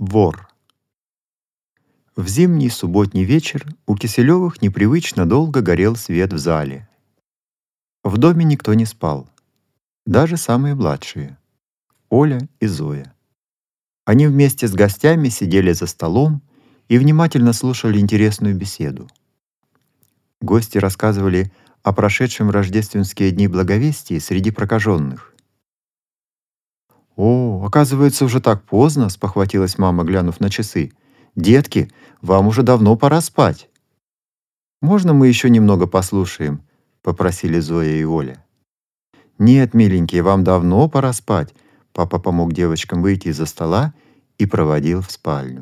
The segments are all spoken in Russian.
Вор. В зимний субботний вечер у Киселевых непривычно долго горел свет в зале. В доме никто не спал, даже самые младшие — Оля и Зоя. Они вместе с гостями сидели за столом и внимательно слушали интересную беседу. Гости рассказывали о прошедшем рождественские дни благовестия среди прокаженных. «О, оказывается, уже так поздно», — спохватилась мама, глянув на часы. «Детки, вам уже давно пора спать». «Можно мы еще немного послушаем?» — попросили Зоя и Оля. «Нет, миленькие, вам давно пора спать». Папа помог девочкам выйти из-за стола и проводил в спальню.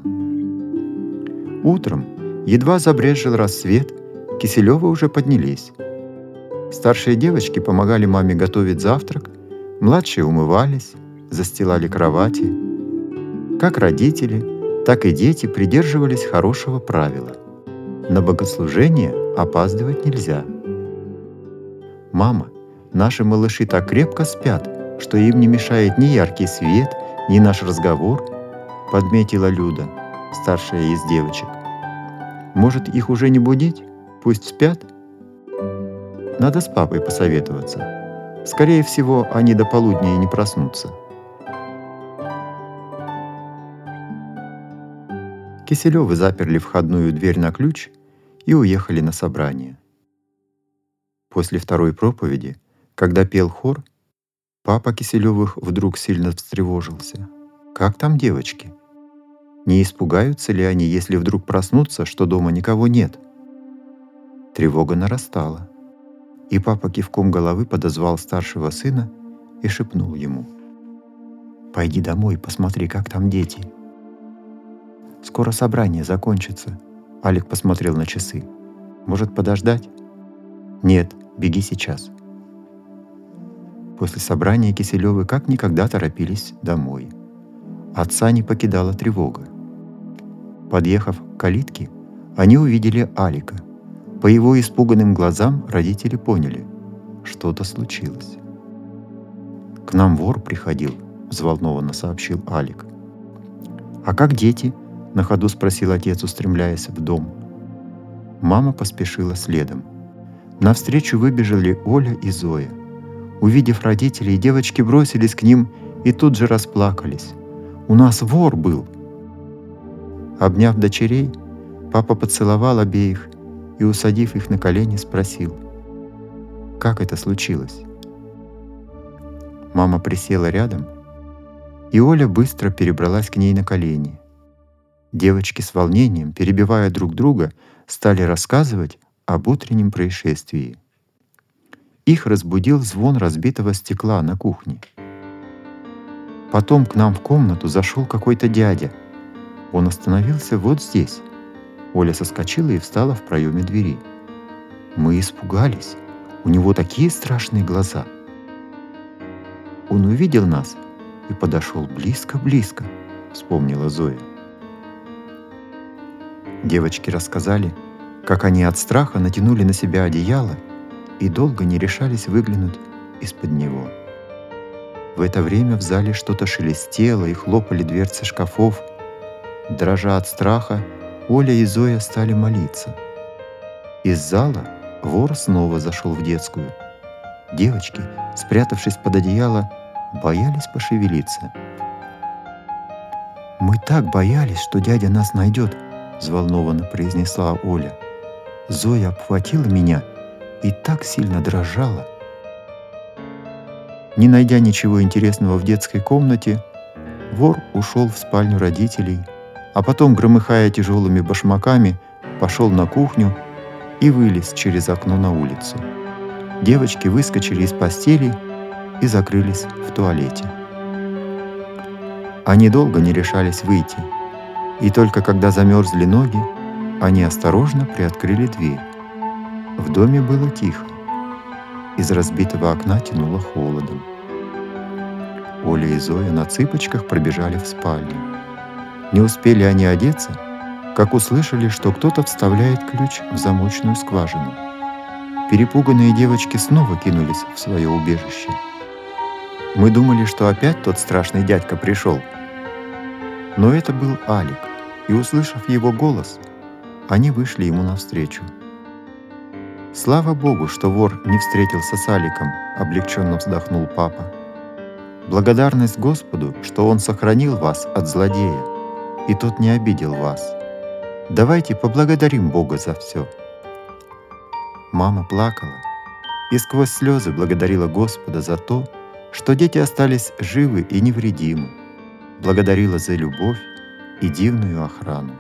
Утром, едва забрезжил рассвет, Киселевы уже поднялись. Старшие девочки помогали маме готовить завтрак, младшие умывались, застилали кровати. Как родители, так и дети придерживались хорошего правила. На богослужение опаздывать нельзя. «Мама, наши малыши так крепко спят, что им не мешает ни яркий свет, ни наш разговор», — подметила Люда, старшая из девочек. «Может, их уже не будить? Пусть спят?» «Надо с папой посоветоваться. Скорее всего, они до полудня и не проснутся». Киселевы заперли входную дверь на ключ и уехали на собрание. После второй проповеди, когда пел хор, папа Киселевых вдруг сильно встревожился. Как там девочки? Не испугаются ли они, если вдруг проснутся, что дома никого нет? Тревога нарастала, и папа кивком головы подозвал старшего сына и шепнул ему: «Пойди домой, посмотри, как там дети». «Скоро собрание закончится», — Алик посмотрел на часы. «Может, подождать?» «Нет, беги сейчас». После собрания Киселевы как никогда торопились домой. Отца не покидала тревога. Подъехав к калитке, они увидели Алика. По его испуганным глазам родители поняли — что-то случилось. «К нам вор приходил», — взволнованно сообщил Алик. «А как дети?» — на ходу спросил отец, устремляясь в дом. Мама поспешила следом. Навстречу выбежали Оля и Зоя. Увидев родителей, девочки бросились к ним и тут же расплакались. «У нас вор был!» Обняв дочерей, папа поцеловал обеих и, усадив их на колени, спросил: «Как это случилось?» Мама присела рядом, и Оля быстро перебралась к ней на колени. Девочки с волнением, перебивая друг друга, стали рассказывать об утреннем происшествии. Их разбудил звон разбитого стекла на кухне. Потом к нам в комнату зашел какой-то дядя. Он остановился вот здесь. Оля соскочила и встала в проеме двери. Мы испугались. У него такие страшные глаза. Он увидел нас и подошел близко-близко, вспомнила Зоя. Девочки рассказали, как они от страха натянули на себя одеяло и долго не решались выглянуть из-под него. В это время в зале что-то шелестело и хлопали дверцы шкафов. Дрожа от страха, Оля и Зоя стали молиться. Из зала вор снова зашел в детскую. Девочки, спрятавшись под одеяло, боялись пошевелиться. «Мы так боялись, что дядя нас найдет», — взволнованно произнесла Оля. «Зоя обхватила меня и так сильно дрожала». Не найдя ничего интересного в детской комнате, вор ушел в спальню родителей, а потом, громыхая тяжелыми башмаками, пошел на кухню и вылез через окно на улицу. Девочки выскочили из постели и закрылись в туалете. Они долго не решались выйти, и только когда замерзли ноги, они осторожно приоткрыли дверь. В доме было тихо. Из разбитого окна тянуло холодом. Оля и Зоя на цыпочках пробежали в спальню. Не успели они одеться, как услышали, что кто-то вставляет ключ в замочную скважину. Перепуганные девочки снова кинулись в свое убежище. «Мы думали, что опять тот страшный дядька пришел». Но это был Алик, и, услышав его голос, они вышли ему навстречу. «Слава Богу, что вор не встретился с Аликом», — облегченно вздохнул папа. «Благодарность Господу, что Он сохранил вас от злодея, и тот не обидел вас. Давайте поблагодарим Бога за все». Мама плакала и сквозь слезы благодарила Господа за то, что дети остались живы и невредимы, благодарила за любовь и дивную охрану.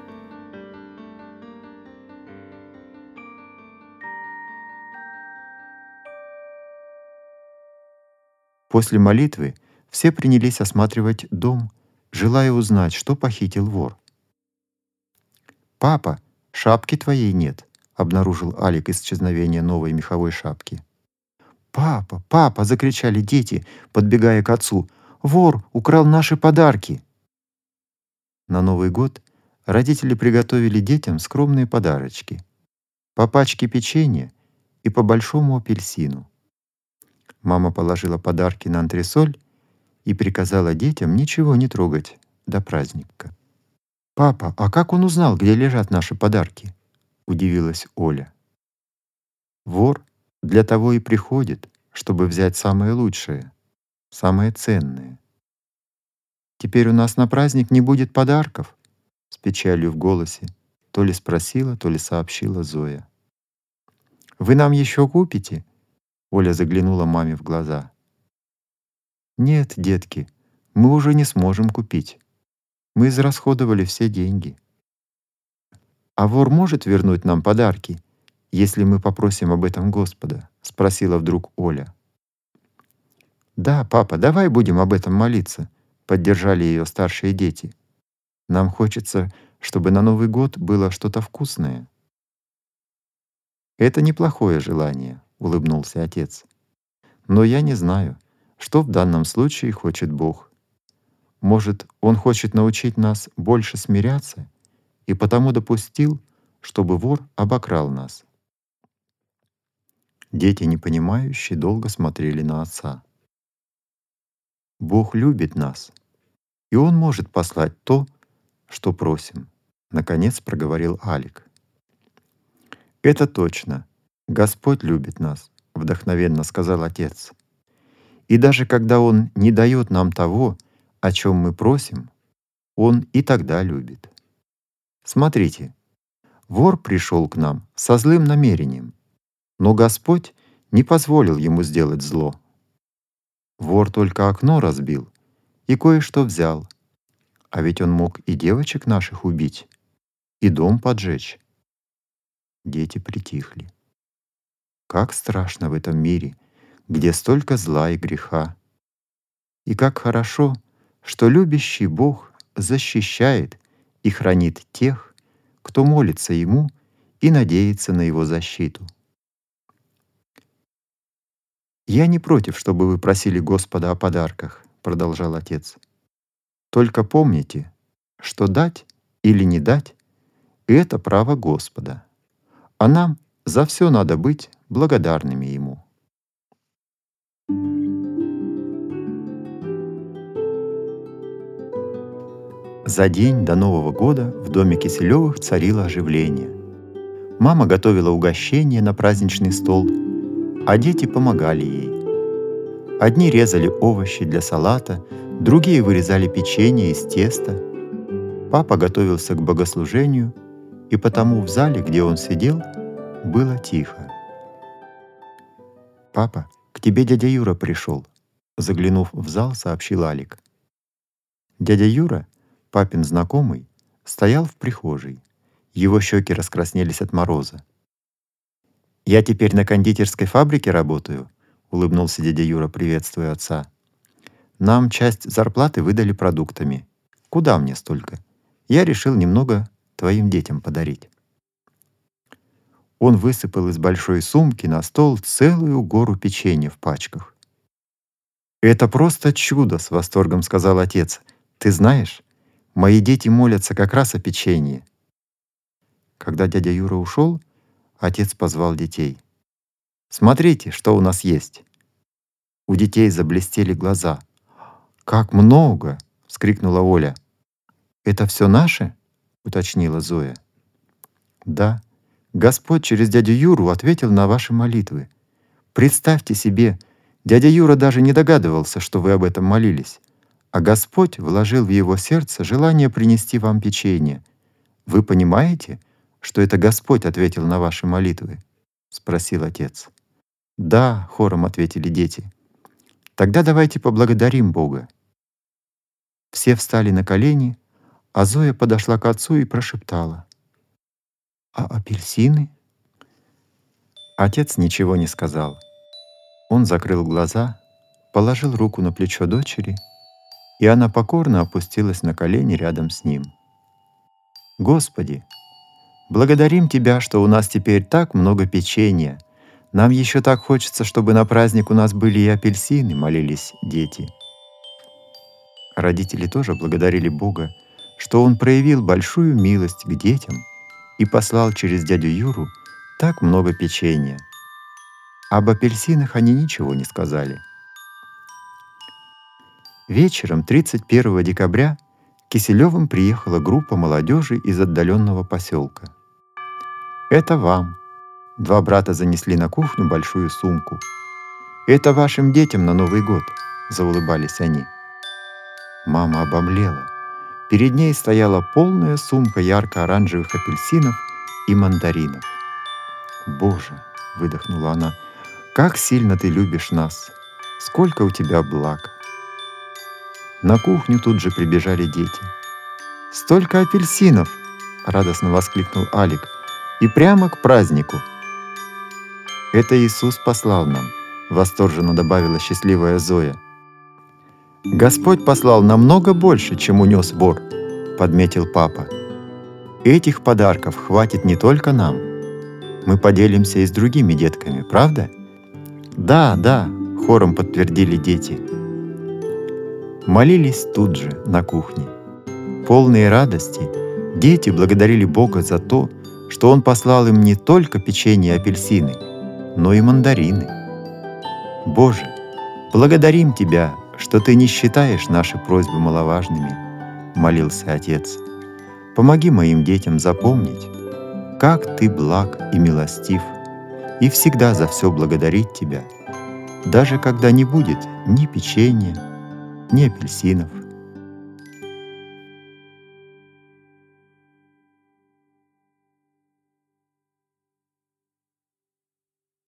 После молитвы все принялись осматривать дом, желая узнать, что похитил вор. «Папа, шапки твоей нет», — обнаружил Алик исчезновение новой меховой шапки. «Папа, папа!» — закричали дети, подбегая к отцу. «Вор украл наши подарки!» На Новый год родители приготовили детям скромные подарочки. По пачке печенья и по большому апельсину. Мама положила подарки на антресоль и приказала детям ничего не трогать до праздника. «Папа, а как он узнал, где лежат наши подарки?» — удивилась Оля. «Вор для того и приходит, чтобы взять самое лучшее, самое ценное. Теперь у нас на праздник не будет подарков?» — с печалью в голосе то ли спросила, то ли сообщила Зоя. «Вы нам еще купите?» — Оля заглянула маме в глаза. «Нет, детки, мы уже не сможем купить. Мы израсходовали все деньги. А вор может вернуть нам подарки, если мы попросим об этом Господа?» — спросила вдруг Оля. «Да, папа, давай будем об этом молиться», — поддержали ее старшие дети. «Нам хочется, чтобы на Новый год было что-то вкусное». «Это неплохое желание», — улыбнулся отец. «Но я не знаю, что в данном случае хочет Бог. Может, Он хочет научить нас больше смиряться и потому допустил, чтобы вор обокрал нас». Дети, непонимающие, долго смотрели на отца. «Бог любит нас, и Он может послать то, что просим», — наконец проговорил Алик. «Это точно. Господь любит нас», — вдохновенно сказал отец. «И даже когда Он не дает нам того, о чем мы просим, Он и тогда любит. Смотрите, вор пришел к нам со злым намерением, но Господь не позволил ему сделать зло. Вор только окно разбил и кое-что взял, а ведь он мог и девочек наших убить, и дом поджечь». Дети притихли. Как страшно в этом мире, где столько зла и греха. И как хорошо, что любящий Бог защищает и хранит тех, кто молится Ему и надеется на Его защиту. «Я не против, чтобы вы просили Господа о подарках», — продолжал отец. «Только помните, что дать или не дать — это право Господа, а нам за все надо быть благодарными Ему». За день до Нового года в доме Киселевых царило оживление. Мама готовила угощение на праздничный стол, а дети помогали ей. Одни резали овощи для салата, другие вырезали печенье из теста. Папа готовился к богослужению, и потому в зале, где он сидел, было тихо. «Папа, к тебе дядя Юра пришел», — заглянув в зал, сообщил Алик. Дядя Юра, папин знакомый, стоял в прихожей. Его щеки раскраснелись от мороза. «Я теперь на кондитерской фабрике работаю», — улыбнулся дядя Юра, приветствуя отца. «Нам часть зарплаты выдали продуктами. Куда мне столько? Я решил немного твоим детям подарить». Он высыпал из большой сумки на стол целую гору печенья в пачках. «Это просто чудо!» — с восторгом сказал отец. «Ты знаешь, мои дети молятся как раз о печенье». Когда дядя Юра ушел, отец позвал детей. «Смотрите, что у нас есть». У детей заблестели глаза. «Как много!» — вскрикнула Оля. «Это все наше?» — уточнила Зоя. «Да. Господь через дядю Юру ответил на ваши молитвы. Представьте себе, дядя Юра даже не догадывался, что вы об этом молились, а Господь вложил в его сердце желание принести вам печенье. Вы понимаете, что это Господь ответил на ваши молитвы?» — спросил отец. «Да», — хором ответили дети. «Тогда давайте поблагодарим Бога». Все встали на колени, а Зоя подошла к отцу и прошептала: «А апельсины?» Отец ничего не сказал. Он закрыл глаза, положил руку на плечо дочери, и она покорно опустилась на колени рядом с ним. «Господи, благодарим Тебя, что у нас теперь так много печенья. Нам еще так хочется, чтобы на праздник у нас были и апельсины», — молились дети. Родители тоже благодарили Бога, что Он проявил большую милость к детям и послал через дядю Юру так много печенья. Об апельсинах они ничего не сказали. Вечером 31 декабря к Киселевым приехала группа молодежи из отдаленного поселка. «Это вам». Два брата занесли на кухню большую сумку. «Это вашим детям на Новый год», — заулыбались они. Мама обомлела. Перед ней стояла полная сумка ярко-оранжевых апельсинов и мандаринов. «Боже!» — выдохнула она. «Как сильно ты любишь нас! Сколько у тебя благ!» На кухню тут же прибежали дети. «Столько апельсинов!» — радостно воскликнул Алик. «И прямо к празднику!» «Это Иисус послал нам», — восторженно добавила счастливая Зоя. «Господь послал намного больше, чем унес вор», — подметил папа. «Этих подарков хватит не только нам. Мы поделимся и с другими детками, правда?» «Да, да», — хором подтвердили дети. Молились тут же, на кухне. Полные радости, дети благодарили Бога за то, что Он послал им не только печенье и апельсины, но и мандарины. «Боже, благодарим Тебя, что Ты не считаешь наши просьбы маловажными», — молился отец. «Помоги моим детям запомнить, как Ты благ и милостив, и всегда за все благодарить Тебя, даже когда не будет ни печенья, ни апельсинов,